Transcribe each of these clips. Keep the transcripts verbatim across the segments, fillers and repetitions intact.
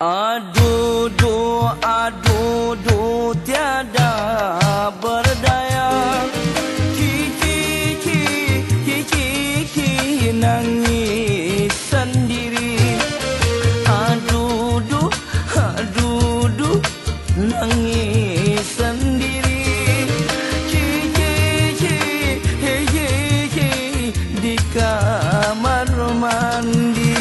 Aduh, duh, aduh, duh, tiada berdaya. Kiki, kiki, kiki, kiki, nangis sendiri. Aduh, duh, aduh, duh, nangis sendiri. Kiki, kiki, kiki, kiki, di kamar mandi.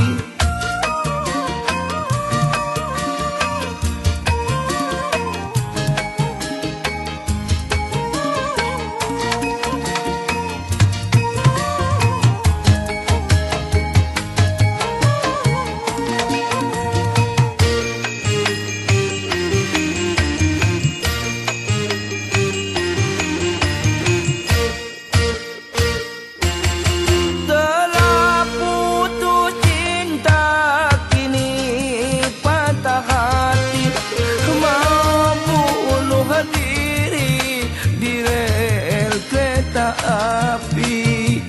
Api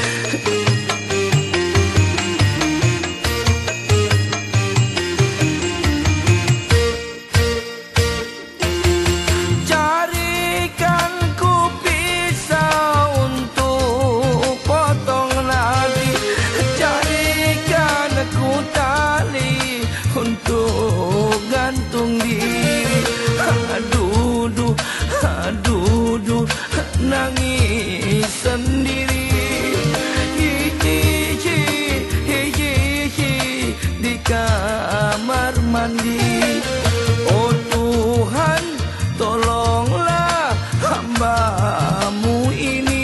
carikan ku pisau untuk potong nadi, carikan ku tali untuk gantung diri. Aduh, duh, aduh, duh, nangis sendiri. Hihi, hihi, hihi, di kamar mandi. Oh Tuhan, tolonglah hamba-Mu ini.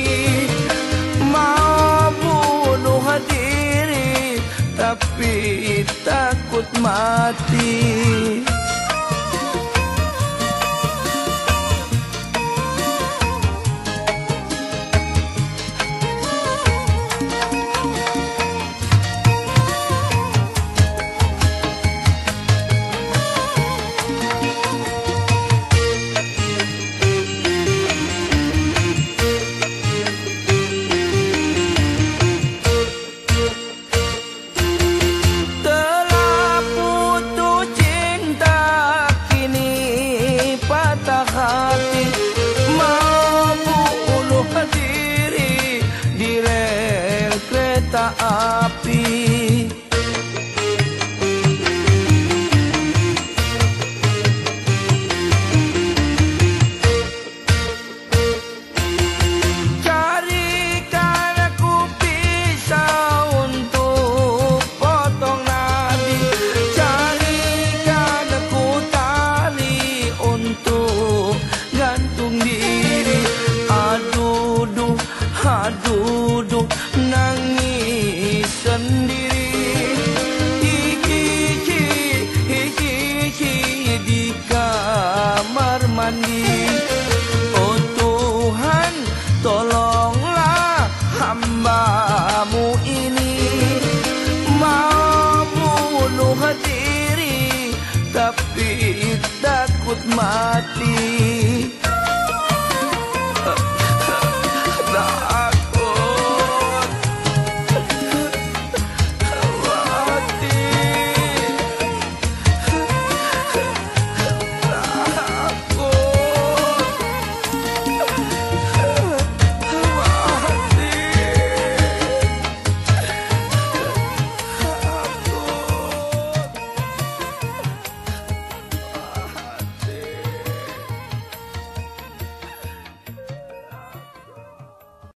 Mau bunuh diri, tapi takut mati. Api carikan aku pisau untuk potong nadi, carikan aku tali untuk gantung diri. Aduh, duh, aduh, duh, nangis sendiri. Hiki, hiki, hiki, di kamar mandi. Oh Tuhan, tolonglah hamba-Mu ini. Mau bunuh diri, tapi takut mati.